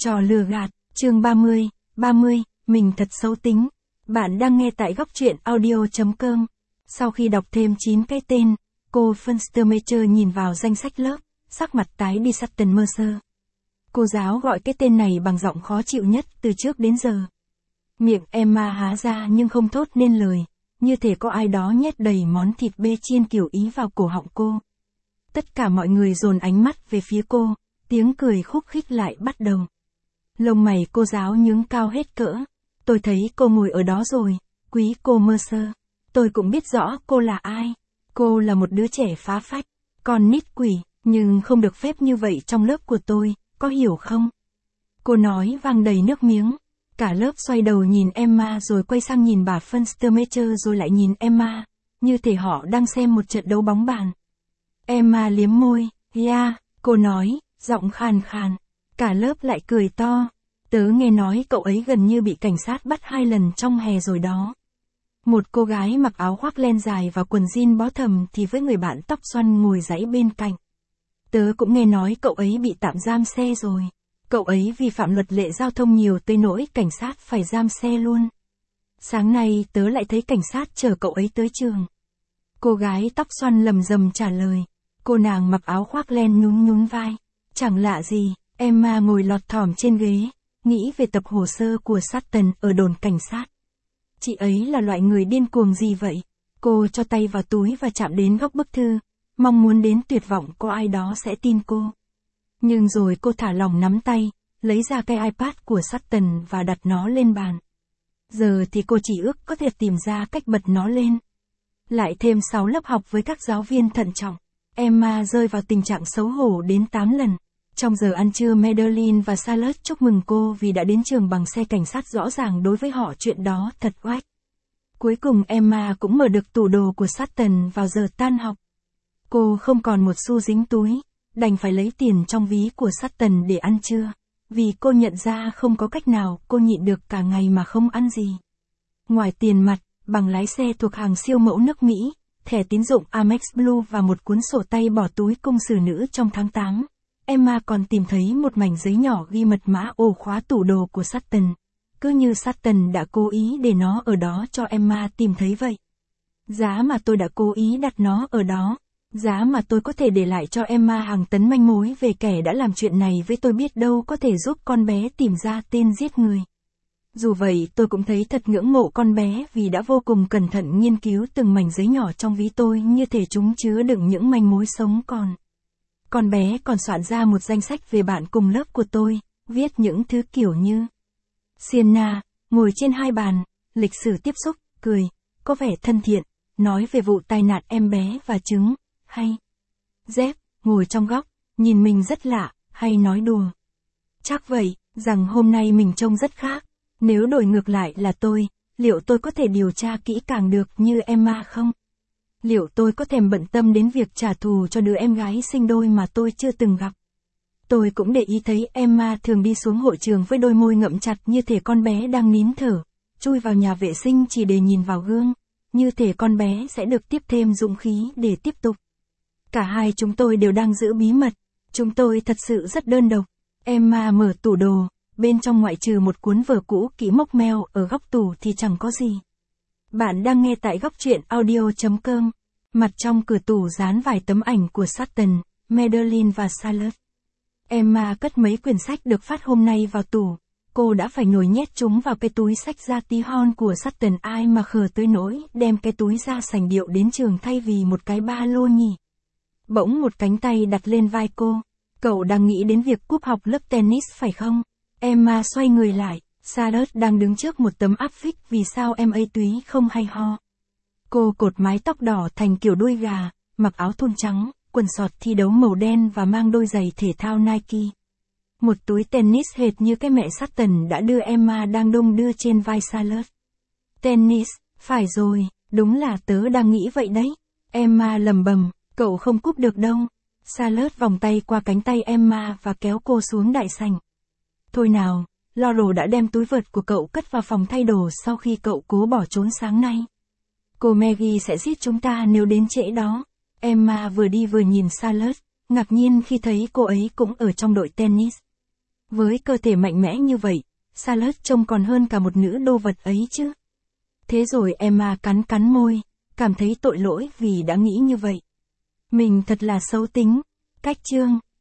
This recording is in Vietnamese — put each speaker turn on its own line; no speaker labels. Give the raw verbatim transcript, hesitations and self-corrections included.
Trò lừa gạt, chương ba mươi, ba mươi, mình thật xấu tính. Bạn đang nghe tại góc truyện audio chấm com. Sau khi đọc thêm chín cái tên, cô Funstermacher nhìn vào danh sách lớp, sắc mặt tái đi. Sutton Mercer. Cô giáo gọi cái tên này bằng giọng khó chịu nhất từ trước đến giờ. Miệng Emma há ra nhưng không thốt nên lời, như thể có ai đó nhét đầy món thịt bê chiên kiểu Ý vào cổ họng cô. Tất cả mọi người dồn ánh mắt về phía cô, tiếng cười khúc khích lại bắt đầu. Lông mày cô giáo nhướng cao hết cỡ. Tôi thấy cô ngồi ở đó rồi, quý cô Mercer. Tôi cũng biết rõ cô là ai. Cô là một đứa trẻ phá phách, con nít quỷ, nhưng không được phép như vậy trong lớp của tôi, có hiểu không? Cô nói vang đầy nước miếng. Cả lớp xoay đầu nhìn Emma rồi quay sang nhìn bà Funstermacher rồi lại nhìn Emma, như thể họ đang xem một trận đấu bóng bàn. Emma liếm môi, yeah, cô nói, giọng khàn khàn. Cả lớp lại cười to. Tớ nghe nói cậu ấy gần như bị cảnh sát bắt hai lần trong hè rồi đó. Một cô gái mặc áo khoác len dài và quần jean bó thầm thì với người bạn tóc xoăn ngồi dãy bên cạnh. Tớ cũng nghe nói cậu ấy bị tạm giam xe rồi. Cậu ấy vi phạm luật lệ giao thông nhiều tới nỗi cảnh sát phải giam xe luôn. Sáng nay tớ lại thấy cảnh sát chở cậu ấy tới trường. Cô gái tóc xoăn lầm rầm trả lời. Cô nàng mặc áo khoác len nhún nhún vai. Chẳng lạ gì, Emma ngồi lọt thỏm trên ghế, nghĩ về tập hồ sơ của Sutton ở đồn cảnh sát. Chị ấy là loại người điên cuồng gì vậy? Cô cho tay vào túi và chạm đến góc bức thư, mong muốn đến tuyệt vọng có ai đó sẽ tin cô. Nhưng rồi cô thả lỏng nắm tay, lấy ra cái iPad của Sutton và đặt nó lên bàn. Giờ thì cô chỉ ước có thể tìm ra cách bật nó lên. Lại thêm sáu lớp học với các giáo viên thận trọng. Emma rơi vào tình trạng xấu hổ đến tám lần. Trong giờ ăn trưa Madeline và Charlotte chúc mừng cô vì đã đến trường bằng xe cảnh sát, rõ ràng đối với họ chuyện đó thật oách. Cuối cùng Emma cũng mở được tủ đồ của Sutton vào giờ tan học. Cô không còn một xu dính túi, đành phải lấy tiền trong ví của Sutton để ăn trưa. Vì cô nhận ra không có cách nào cô nhịn được cả ngày mà không ăn gì. Ngoài tiền mặt, bằng lái xe thuộc hàng siêu mẫu nước Mỹ, thẻ tín dụng Amex Blue và một cuốn sổ tay bỏ túi công sử nữ trong tháng tám. Emma còn tìm thấy một mảnh giấy nhỏ ghi mật mã ổ khóa tủ đồ của Sutton. Cứ như Sutton đã cố ý để nó ở đó cho Emma tìm thấy vậy. Giá mà tôi đã cố ý đặt nó ở đó. Giá mà tôi có thể để lại cho Emma hàng tấn manh mối về kẻ đã làm chuyện này với tôi, biết đâu có thể giúp con bé tìm ra tên giết người. Dù vậy tôi cũng thấy thật ngưỡng mộ con bé vì đã vô cùng cẩn thận nghiên cứu từng mảnh giấy nhỏ trong ví tôi, như thể chúng chứa đựng những manh mối sống còn. Con bé còn soạn ra một danh sách về bạn cùng lớp của tôi, viết những thứ kiểu như Sienna, ngồi trên hai bàn, lịch sử tiếp xúc, cười, có vẻ thân thiện, nói về vụ tai nạn em bé và trứng, hay Dép, ngồi trong góc, nhìn mình rất lạ, hay nói đùa. Chắc vậy, rằng hôm nay mình trông rất khác. Nếu đổi ngược lại là tôi, liệu tôi có thể điều tra kỹ càng được như Emma không? Liệu tôi có thèm bận tâm đến việc trả thù cho đứa em gái sinh đôi mà tôi chưa từng gặp? Tôi cũng để ý thấy Emma thường đi xuống hội trường với đôi môi ngậm chặt như thể con bé đang nín thở, chui vào nhà vệ sinh chỉ để nhìn vào gương, như thể con bé sẽ được tiếp thêm dũng khí để tiếp tục. Cả hai chúng tôi đều đang giữ bí mật, chúng tôi thật sự rất đơn độc. Emma mở tủ đồ, bên trong ngoại trừ một cuốn vở cũ kỹ mốc meo ở góc tủ thì chẳng có gì. Bạn đang nghe tại góc truyện audio chấm com. Mặt trong cửa tủ dán vài tấm ảnh của Sutton, Madeline và Charlotte. Emma cất mấy quyển sách được phát hôm nay vào tủ. Cô đã phải nhồi nhét chúng vào cái túi sách da tí hon của Sutton, ai mà khờ tới nỗi đem cái túi da sành điệu đến trường thay vì một cái ba lô nhỉ. Bỗng một cánh tay đặt lên vai cô. Cậu đang nghĩ đến việc cúp học lớp tennis phải không? Emma xoay người lại. Charlotte đang đứng trước một tấm áp phích. Vì sao em ấy túy không hay ho? Cô cột mái tóc đỏ thành kiểu đuôi gà, mặc áo thun trắng, quần sọt thi đấu màu đen và mang đôi giày thể thao Nike. Một túi tennis hệt như cái mẹ Sutton đã đưa Emma đang đung đưa trên vai Charlotte. Tennis, phải rồi, đúng là tớ đang nghĩ vậy đấy. Emma lầm bầm, cậu không cúp được đâu. Charlotte vòng tay qua cánh tay Emma và kéo cô xuống đại sảnh. Thôi nào, Laurel đã đem túi vợt của cậu cất vào phòng thay đồ sau khi cậu cố bỏ trốn sáng nay. Cô Maggie sẽ giết chúng ta nếu đến trễ đó. Emma vừa đi vừa nhìn Charlotte, ngạc nhiên khi thấy cô ấy cũng ở trong đội tennis. Với cơ thể mạnh mẽ như vậy, Charlotte trông còn hơn cả một nữ đô vật ấy chứ. Thế rồi Emma cắn cắn môi, cảm thấy tội lỗi vì đã nghĩ như vậy. Mình thật là xấu tính. Cách chương